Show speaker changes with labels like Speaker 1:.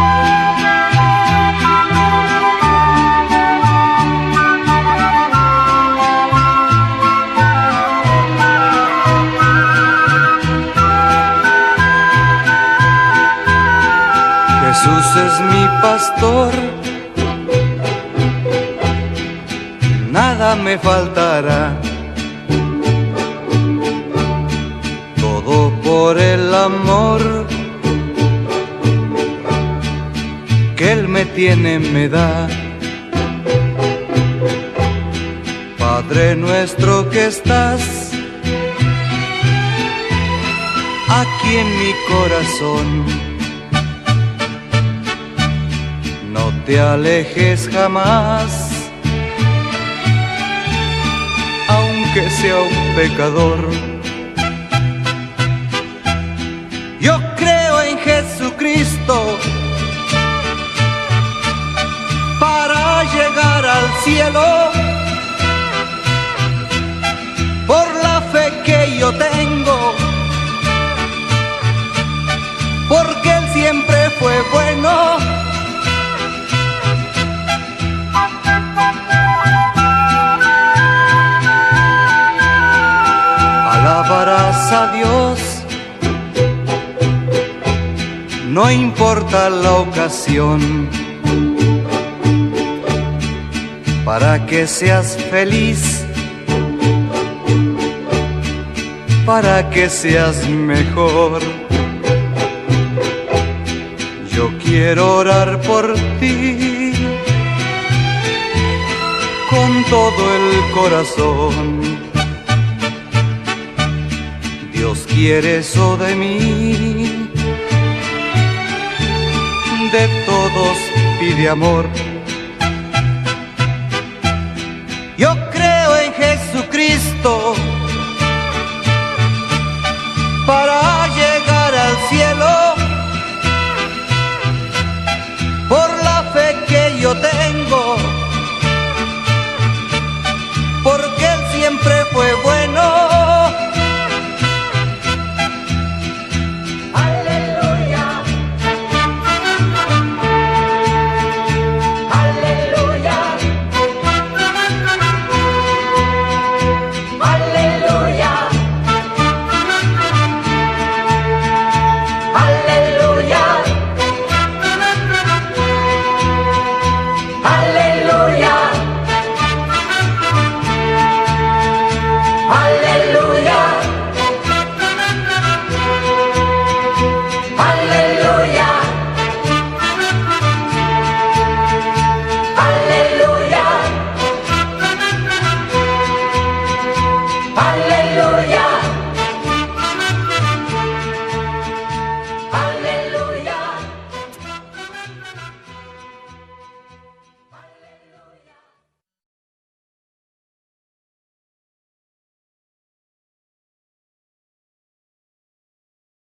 Speaker 1: Jesús es mi pastor, nada me faltará. Todo por el amor que Él me tiene, me da. Padre nuestro que estás aquí en mi corazón, no te alejes jamás, aunque sea un pecador. Yo creo en Jesucristo para llegar al cielo, por la fe que yo tengo, porque Él siempre fue bueno. Alabarás a Dios, no importa la ocasión, para que seas feliz, para que seas mejor. Yo quiero orar por ti con todo el corazón. Dios quiere eso de mí, de todos pide amor. Yo creo en Jesucristo para llegar al cielo,